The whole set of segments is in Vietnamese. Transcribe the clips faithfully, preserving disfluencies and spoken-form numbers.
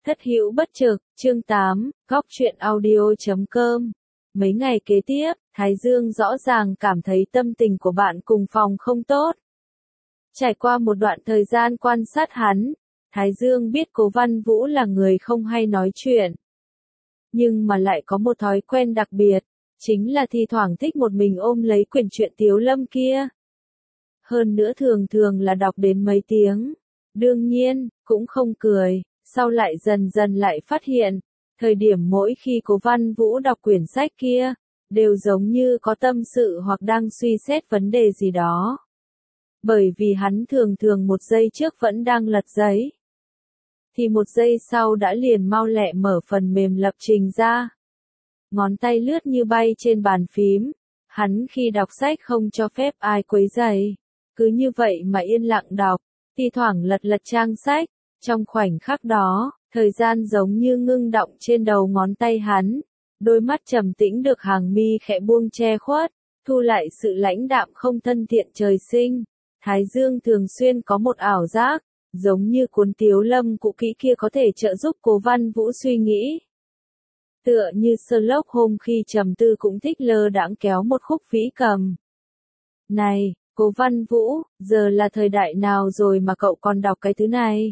Thất hữu bất trực, chương tám, góc truyện audio chấm com. Mấy ngày kế tiếp, Thái Dương rõ ràng cảm thấy tâm tình của bạn cùng phòng không tốt. Trải qua một đoạn thời gian quan sát hắn, Thái Dương biết Cố Văn Vũ là người không hay nói chuyện. Nhưng mà lại có một thói quen đặc biệt, chính là thi thoảng thích một mình ôm lấy quyển truyện Tiếu Lâm kia. Hơn nữa thường thường là đọc đến mấy tiếng. Đương nhiên, cũng không cười, sau lại dần dần lại phát hiện, thời điểm mỗi khi Cố Văn Vũ đọc quyển sách kia, đều giống như có tâm sự hoặc đang suy xét vấn đề gì đó. Bởi vì hắn thường thường một giây trước vẫn đang lật giấy, thì một giây sau đã liền mau lẹ mở phần mềm lập trình ra. Ngón tay lướt như bay trên bàn phím, hắn khi đọc sách không cho phép ai quấy rầy, cứ như vậy mà yên lặng đọc, thi thoảng lật lật trang sách, trong khoảnh khắc đó, thời gian giống như ngưng đọng trên đầu ngón tay hắn, đôi mắt trầm tĩnh được hàng mi khẽ buông che khuất, thu lại sự lãnh đạm không thân thiện trời sinh. Thái Dương thường xuyên có một ảo giác, giống như cuốn Tiếu Lâm cũ kỹ kia có thể trợ giúp Cố Văn Vũ suy nghĩ. Tựa như Sherlock Holmes khi trầm tư cũng thích lơ đãng kéo một khúc vĩ cầm. Này, Cố Văn Vũ, giờ là thời đại nào rồi mà cậu còn đọc cái thứ này?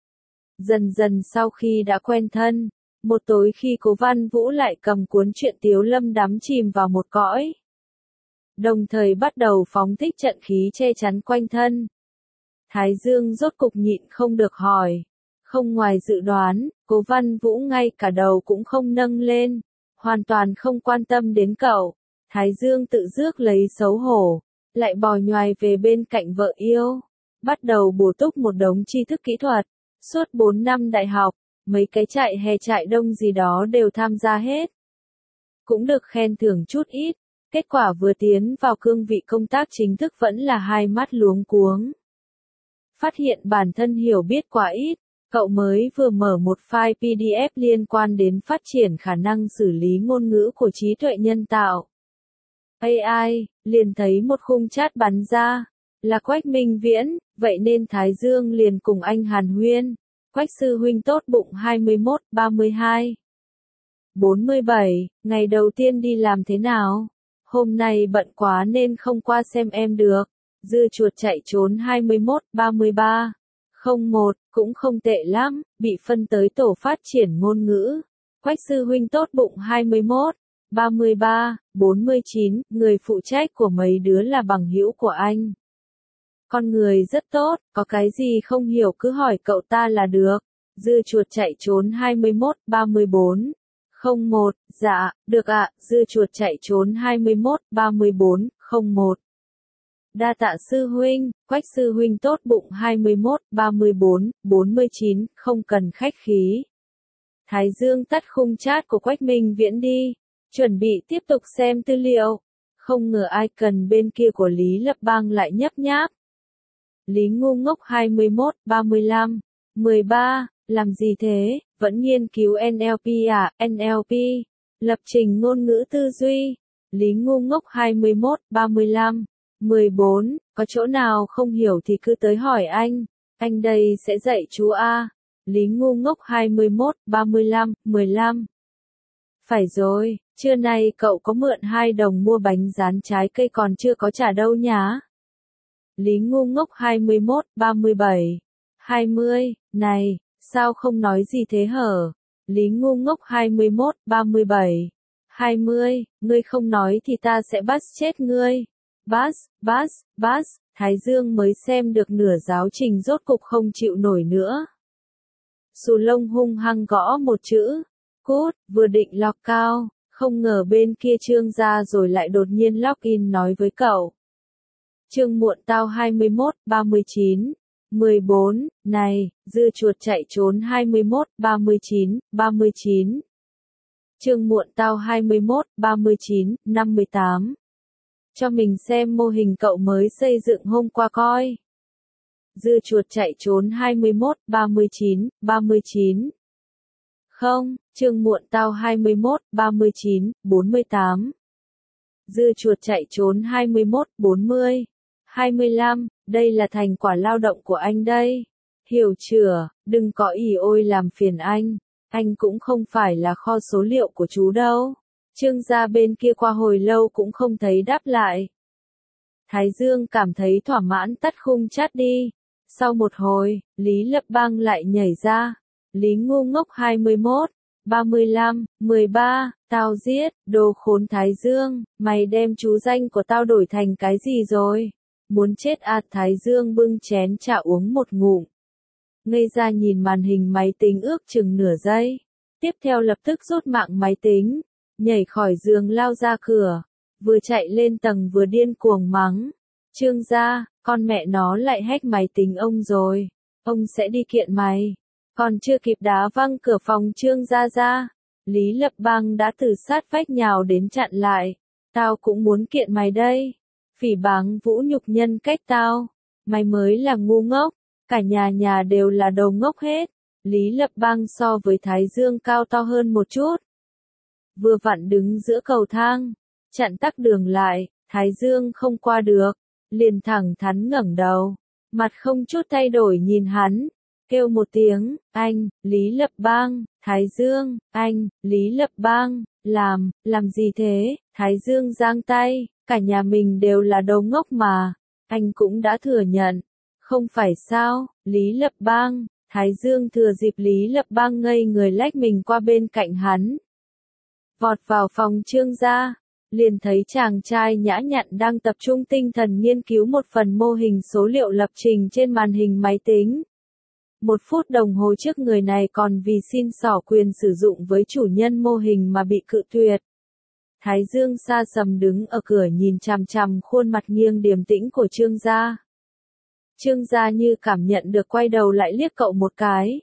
Dần dần sau khi đã quen thân, một tối khi Cố Văn Vũ lại cầm cuốn truyện Tiếu Lâm đắm chìm vào một cõi. Đồng thời bắt đầu phóng thích trận khí che chắn quanh thân. Thái Dương rốt cục nhịn không được hỏi. Không ngoài dự đoán, Cố Văn Vũ ngay cả đầu cũng không nâng lên, hoàn toàn không quan tâm đến cậu. Thái Dương tự rước lấy xấu hổ, lại bò nhoài về bên cạnh vợ yêu, bắt đầu bổ túc một đống tri thức kỹ thuật. Suốt bốn năm đại học, mấy cái trại hè trại đông gì đó đều tham gia hết. Cũng được khen thưởng chút ít, kết quả vừa tiến vào cương vị công tác chính thức vẫn là hai mắt luống cuống. Phát hiện bản thân hiểu biết quá ít, cậu mới vừa mở một file pê đê ép liên quan đến phát triển khả năng xử lý ngôn ngữ của trí tuệ nhân tạo. a i, liền thấy một khung chat bắn ra, là Quách Minh Viễn, vậy nên Thái Dương liền cùng anh hàn huyên. Quách sư huynh tốt bụng hai mươi mốt, ba mươi hai, bốn mươi bảy, ngày đầu tiên đi làm thế nào? Hôm nay bận quá nên không qua xem em được. Dưa chuột chạy trốn hai mươi mốt, ba mươi ba, không một, cũng không tệ lắm, bị phân tới tổ phát triển ngôn ngữ. Quách sư huynh tốt bụng hai mươi mốt, ba mươi ba, bốn mươi chín, người phụ trách của mấy đứa là bằng hữu của anh. Con người rất tốt, có cái gì không hiểu cứ hỏi cậu ta là được. Dưa chuột chạy trốn hai mươi mốt, ba mươi bốn, không một, dạ, được ạ, dưa chuột chạy trốn hai mươi mốt, ba mươi bốn, không một. Đa tạ sư huynh, Quách sư huynh tốt bụng hai mươi mốt, ba mươi bốn, bốn mươi chín, không cần khách khí. Thái Dương tắt khung chat của Quách Minh Viễn đi, chuẩn bị tiếp tục xem tư liệu. Không ngờ ai cần bên kia của Lý Lập Bang lại nhấp nháp. Lý ngu ngốc hai mươi mốt, ba mươi lăm, mười ba, làm gì thế, vẫn nghiên cứu en lờ pê à, en lờ pê, lập trình ngôn ngữ tư duy. Lý ngu ngốc hai mươi mốt, ba mươi lăm, mười bốn, có chỗ nào không hiểu thì cứ tới hỏi anh, anh đây sẽ dạy chú A. Lý ngu ngốc hai mươi mốt, ba mươi lăm, mười lăm. Phải rồi, trưa nay cậu có mượn hai đồng mua bánh rán trái cây còn chưa có trả đâu nhá. Lý ngu ngốc hai mươi mốt, ba mươi bảy, hai mươi, này, sao không nói gì thế hở? Lý ngu ngốc hai mươi mốt, ba mươi bảy, hai mươi, ngươi không nói thì ta sẽ bắt chết ngươi. Bas, bas, bas, Thái Dương mới xem được nửa giáo trình rốt cục không chịu nổi nữa. Xù lông hung hăng gõ một chữ, cút, vừa định lọc cao, không ngờ bên kia Trương ra rồi lại đột nhiên login nói với cậu. Trương muộn tao hai mươi mốt, ba mươi chín, mười bốn, này, dưa chuột chạy trốn hai mươi mốt, ba mươi chín, ba mươi chín. Trương muộn tao hai mươi mốt, ba mươi chín, năm mươi tám. Cho mình xem mô hình cậu mới xây dựng hôm qua coi. Dưa chuột chạy trốn hai mươi mốt, ba mươi chín, ba mươi chín. Không, Trương muộn tao hai mươi mốt, ba mươi chín, bốn mươi tám. Dưa chuột chạy trốn hai mươi mốt, bốn mươi, hai mươi lăm, đây là thành quả lao động của anh đây. Hiểu chưa, đừng có ỉ ôi làm phiền anh. Anh cũng không phải là kho số liệu của chú đâu. Trương gia bên kia qua hồi lâu cũng không thấy đáp lại. Thái Dương cảm thấy thỏa mãn tắt khung chat đi. Sau một hồi, Lý Lập Bang lại nhảy ra. Lý ngu ngốc hai mươi mốt, ba mươi lăm, mười ba, tao giết, đồ khốn Thái Dương, mày đem chú danh của tao đổi thành cái gì rồi? Muốn chết à? Thái Dương bưng chén trà uống một ngụm. Ngây ra nhìn màn hình máy tính ước chừng nửa giây. Tiếp theo lập tức rút mạng máy tính, nhảy khỏi giường lao ra cửa, vừa chạy lên tầng vừa điên cuồng mắng. Trương gia, con mẹ nó lại hack máy tính ông rồi, ông sẽ đi kiện mày. Còn chưa kịp đá văng cửa phòng Trương gia ra, Lý Lập Bang đã từ sát vách nhào đến chặn lại. Tao cũng muốn kiện mày đây. Phỉ báng vũ nhục nhân cách tao. Mày mới là ngu ngốc, cả nhà nhà đều là đồ ngốc hết. Lý Lập Bang so với Thái Dương cao to hơn một chút. Vừa vặn đứng giữa cầu thang, chặn tắc đường lại, Thái Dương không qua được, liền thẳng thắn ngẩng đầu, mặt không chút thay đổi nhìn hắn, kêu một tiếng, anh, Lý Lập Bang, Thái Dương, anh, Lý Lập Bang, làm, làm gì thế? Thái Dương giang tay, cả nhà mình đều là đồ ngốc mà, anh cũng đã thừa nhận, không phải sao? Lý Lập Bang, Thái Dương thừa dịp Lý Lập Bang ngây người lách mình qua bên cạnh hắn, vọt vào phòng Trương gia, liền thấy chàng trai nhã nhặn đang tập trung tinh thần nghiên cứu một phần mô hình số liệu lập trình trên màn hình máy tính. Một phút đồng hồ trước người này còn vì xin xỏ quyền sử dụng với chủ nhân mô hình mà bị cự tuyệt. Thái Dương xa sầm đứng ở cửa nhìn chằm chằm khuôn mặt nghiêng điềm tĩnh của Trương gia. Trương gia như cảm nhận được quay đầu lại liếc cậu một cái.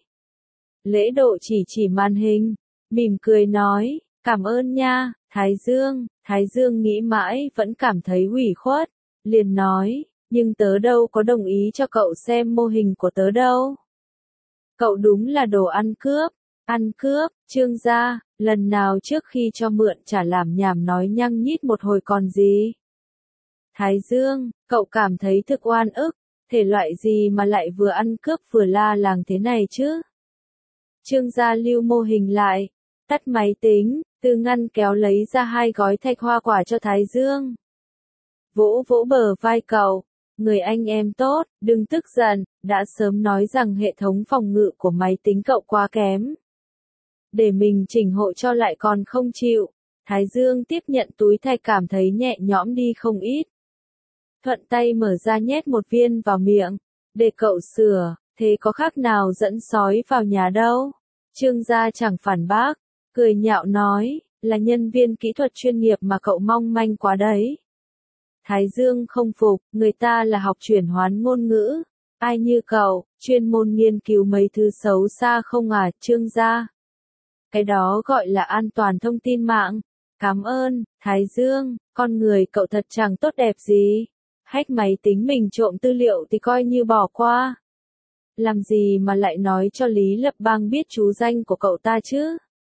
Lễ độ chỉ chỉ màn hình, mỉm cười nói, cảm ơn nha, Thái Dương. Thái Dương nghĩ mãi vẫn cảm thấy ủy khuất, liền nói, nhưng tớ đâu có đồng ý cho cậu xem mô hình của tớ đâu. Cậu đúng là đồ ăn cướp, ăn cướp, Trương gia, lần nào trước khi cho mượn chả làm nhảm nói nhăng nhít một hồi còn gì. Thái Dương, cậu cảm thấy thực oan ức, thể loại gì mà lại vừa ăn cướp vừa la làng thế này chứ? Trương gia lưu mô hình lại, tắt máy tính, từ ngăn kéo lấy ra hai gói thạch hoa quả cho Thái Dương. Vỗ vỗ bờ vai cậu, người anh em tốt, đừng tức giận, đã sớm nói rằng hệ thống phòng ngự của máy tính cậu quá kém. Để mình chỉnh hộ cho lại còn không chịu. Thái Dương tiếp nhận túi thạch cảm thấy nhẹ nhõm đi không ít. Thuận tay mở ra nhét một viên vào miệng, để cậu sửa, thế có khác nào dẫn sói vào nhà đâu. Trương gia chẳng phản bác, cười nhạo nói, là nhân viên kỹ thuật chuyên nghiệp mà cậu mong manh quá đấy. Thái Dương không phục, người ta là học chuyển hoán ngôn ngữ, ai như cậu, chuyên môn nghiên cứu mấy thứ xấu xa không à? Trương gia. Cái đó gọi là an toàn thông tin mạng. Cảm ơn, Thái Dương, con người cậu thật chẳng tốt đẹp gì. Hack máy tính mình trộm tư liệu thì coi như bỏ qua. Làm gì mà lại nói cho Lý Lập Bang biết chú danh của cậu ta chứ?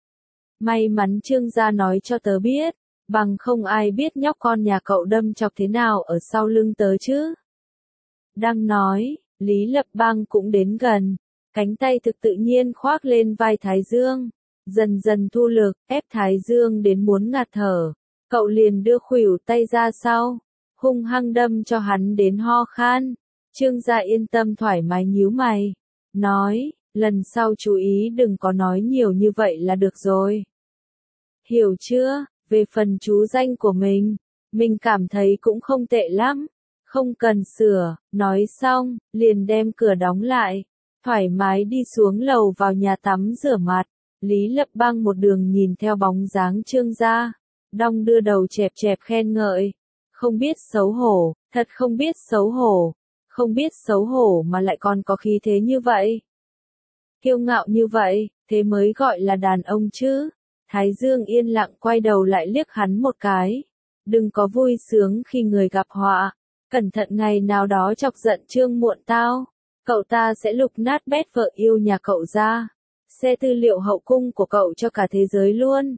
May mắn Trương gia nói cho tớ biết, bằng không ai biết nhóc con nhà cậu đâm chọc thế nào ở sau lưng tớ chứ. Đang nói, Lý Lập Bang cũng đến gần, cánh tay thực tự nhiên khoác lên vai Thái Dương, dần dần thu lực, ép Thái Dương đến muốn ngạt thở. Cậu liền đưa khuỷu tay ra sau, hung hăng đâm cho hắn đến ho khan. Trương gia yên tâm thoải mái nhíu mày, nói, lần sau chú ý đừng có nói nhiều như vậy là được rồi. Hiểu chưa? Về phần chú danh của mình, mình cảm thấy cũng không tệ lắm, không cần sửa. Nói xong, liền đem cửa đóng lại, thoải mái đi xuống lầu vào nhà tắm rửa mặt. Lý Lập Bang một đường nhìn theo bóng dáng Trương gia, đong đưa đầu chẹp chẹp khen ngợi. Không biết xấu hổ, thật không biết xấu hổ, không biết xấu hổ mà lại còn có khí thế như vậy. Kiêu ngạo như vậy, thế mới gọi là đàn ông chứ. Thái Dương yên lặng quay đầu lại liếc hắn một cái. Đừng có vui sướng khi người gặp họa. Cẩn thận ngày nào đó chọc giận Trương muộn tao. Cậu ta sẽ lục nát bét vợ yêu nhà cậu ra. Xe tư liệu hậu cung của cậu cho cả thế giới luôn.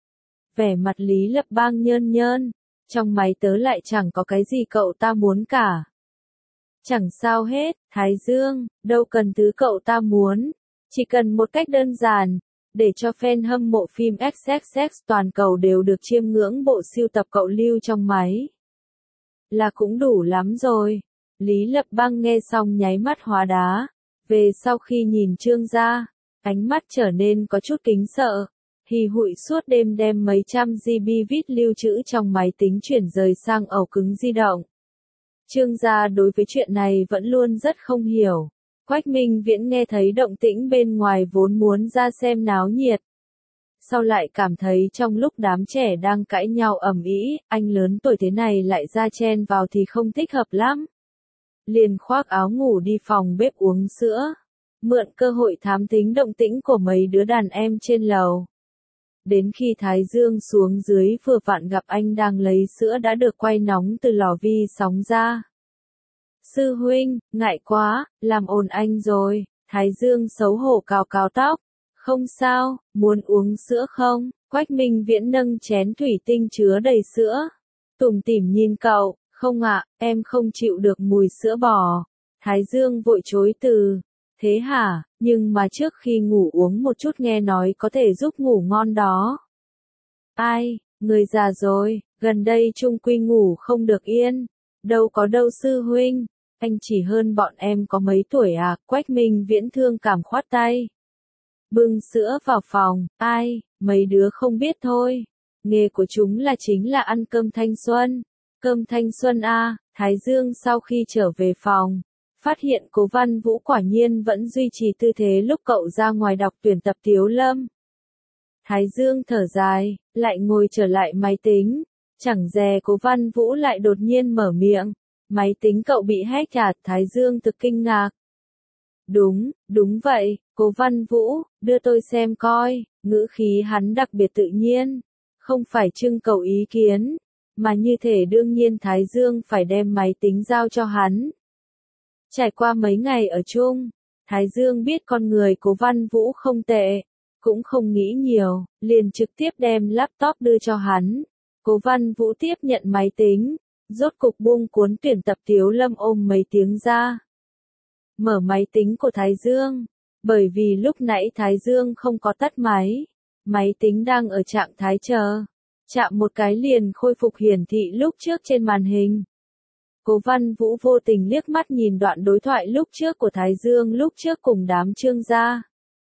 Vẻ mặt Lý Lập Bang nhơn nhơn. Trong máy tớ lại chẳng có cái gì cậu ta muốn cả. Chẳng sao hết, Thái Dương, đâu cần thứ cậu ta muốn. Chỉ cần một cách đơn giản, để cho fan hâm mộ phim ích ích ích toàn cầu đều được chiêm ngưỡng bộ sưu tập cậu lưu trong máy. Là cũng đủ lắm rồi. Lý Lập Băng nghe xong nháy mắt hóa đá. Về sau khi nhìn Trương gia, ánh mắt trở nên có chút kính sợ. Hì hụi suốt đêm đem mấy trăm gi bi vít lưu trữ trong máy tính chuyển rời sang ổ cứng di động. Trương gia đối với chuyện này vẫn luôn rất không hiểu. Quách Minh Viễn nghe thấy động tĩnh bên ngoài vốn muốn ra xem náo nhiệt. Sau lại cảm thấy trong lúc đám trẻ đang cãi nhau ầm ĩ, anh lớn tuổi thế này lại ra chen vào thì không thích hợp lắm. Liền khoác áo ngủ đi phòng bếp uống sữa. Mượn cơ hội thám thính động tĩnh của mấy đứa đàn em trên lầu. Đến khi Thái Dương xuống dưới vừa vặn gặp anh đang lấy sữa đã được quay nóng từ lò vi sóng ra. Sư huynh, ngại quá, làm ồn anh rồi. Thái Dương xấu hổ cào cào tóc. Không sao, muốn uống sữa không? Quách Minh Viễn nâng chén thủy tinh chứa đầy sữa. Tủm tỉm nhìn cậu, không ạ, em không chịu được mùi sữa bò. Thái Dương vội chối từ. Thế hả, nhưng mà trước khi ngủ uống một chút nghe nói có thể giúp ngủ ngon đó. Ai, người già rồi, gần đây chung quy ngủ không được yên. Đâu có đâu sư huynh, anh chỉ hơn bọn em có mấy tuổi à, Quách Minh Viễn thương cảm khoát tay. Bưng sữa vào phòng, ai, mấy đứa không biết thôi. Nghề của chúng là chính là ăn cơm thanh xuân. Cơm thanh xuân a, Thái Dương sau khi trở về phòng, phát hiện Cố Văn Vũ quả nhiên vẫn duy trì tư thế lúc cậu ra ngoài đọc tuyển tập Tiếu Lâm. Thái Dương thở dài, lại ngồi trở lại máy tính. Chẳng dè Cố Văn Vũ lại đột nhiên mở miệng. Máy tính cậu bị hack à? Thái Dương thực kinh ngạc. Đúng, đúng vậy, Cố Văn Vũ, đưa tôi xem coi. Ngữ khí hắn đặc biệt tự nhiên. Không phải trưng cầu ý kiến, mà như thể đương nhiên Thái Dương phải đem máy tính giao cho hắn. Trải qua mấy ngày ở chung, Thái Dương biết con người Cố Văn Vũ không tệ, cũng không nghĩ nhiều, liền trực tiếp đem laptop đưa cho hắn. Cố Văn Vũ tiếp nhận máy tính, rốt cục buông cuốn tuyển tập Tiếu Lâm ôm mấy tiếng ra. Mở máy tính của Thái Dương, bởi vì lúc nãy Thái Dương không có tắt máy, máy tính đang ở trạng thái chờ, chạm một cái liền khôi phục hiển thị lúc trước trên màn hình. Cố Văn Vũ vô tình liếc mắt nhìn đoạn đối thoại lúc trước của Thái Dương lúc trước cùng đám Trương gia.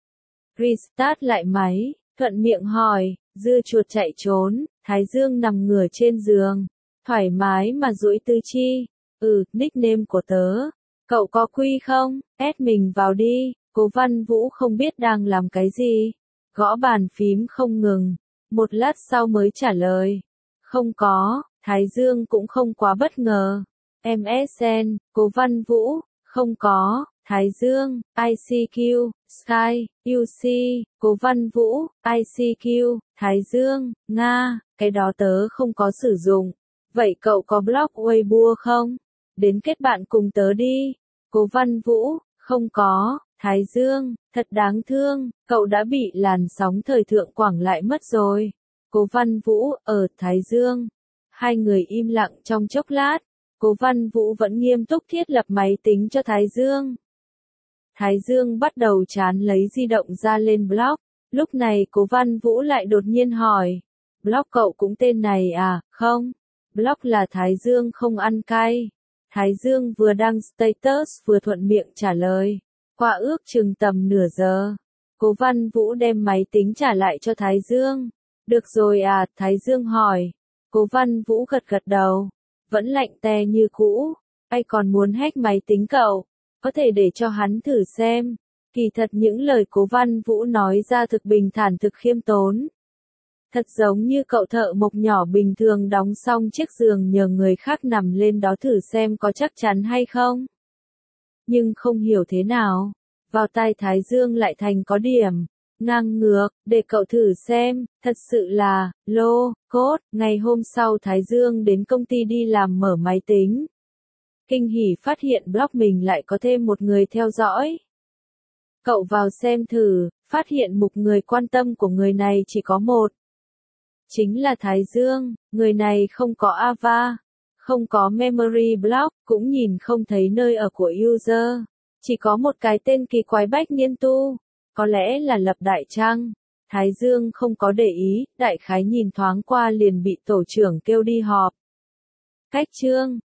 Restart lại máy, thuận miệng hỏi, dưa chuột chạy trốn, Thái Dương nằm ngửa trên giường, thoải mái mà duỗi tứ chi. Ừ, nickname của tớ. Cậu có quy không? Ép mình vào đi. Cố Văn Vũ không biết đang làm cái gì. Gõ bàn phím không ngừng. Một lát sau mới trả lời. Không có, Thái Dương cũng không quá bất ngờ. em ét en, Cố Văn Vũ, không có, Thái Dương, i xê quy, Sky, u xê, Cố Văn Vũ, i xê quy, Thái Dương, Nga, cái đó tớ không có sử dụng. Vậy cậu có blog Weibo không? Đến kết bạn cùng tớ đi. Cố Văn Vũ, không có, Thái Dương, thật đáng thương, cậu đã bị làn sóng thời thượng quảng lại mất rồi. Cố Văn Vũ, ở Thái Dương. Hai người im lặng trong chốc lát. Cố Văn Vũ vẫn nghiêm túc thiết lập máy tính cho Thái Dương. Thái Dương bắt đầu chán lấy di động ra lên blog. Lúc này Cố Văn Vũ lại đột nhiên hỏi. Blog cậu cũng tên này à? Không. Blog là Thái Dương không ăn cay. Thái Dương vừa đăng status vừa thuận miệng trả lời. Qua ước chừng tầm nửa giờ. Cố Văn Vũ đem máy tính trả lại cho Thái Dương. Được rồi à? Thái Dương hỏi. Cố Văn Vũ gật gật đầu. Vẫn lạnh te như cũ. Ai còn muốn hack máy tính cậu? Có thể để cho hắn thử xem. Kỳ thật những lời Cố Văn Vũ nói ra thực bình thản thực khiêm tốn. Thật giống như cậu thợ mộc nhỏ bình thường đóng xong chiếc giường nhờ người khác nằm lên đó thử xem có chắc chắn hay không. Nhưng không hiểu thế nào. Vào tai Thái Dương lại thành có điểm. Ngang ngược, để cậu thử xem, thật sự là, lô, cốt. Ngày hôm sau Thái Dương đến công ty đi làm mở máy tính. Kinh hỉ phát hiện blog mình lại có thêm một người theo dõi. Cậu vào xem thử, phát hiện mục người quan tâm của người này chỉ có một. Chính là Thái Dương, người này không có avatar, Không có memory block, cũng nhìn không thấy nơi ở của user. Chỉ có một cái tên kỳ quái Bách Niên Tu. Có lẽ là lập đại trăng. Thái Dương không có để ý, đại khái nhìn thoáng qua liền bị tổ trưởng kêu đi họp. Cách chương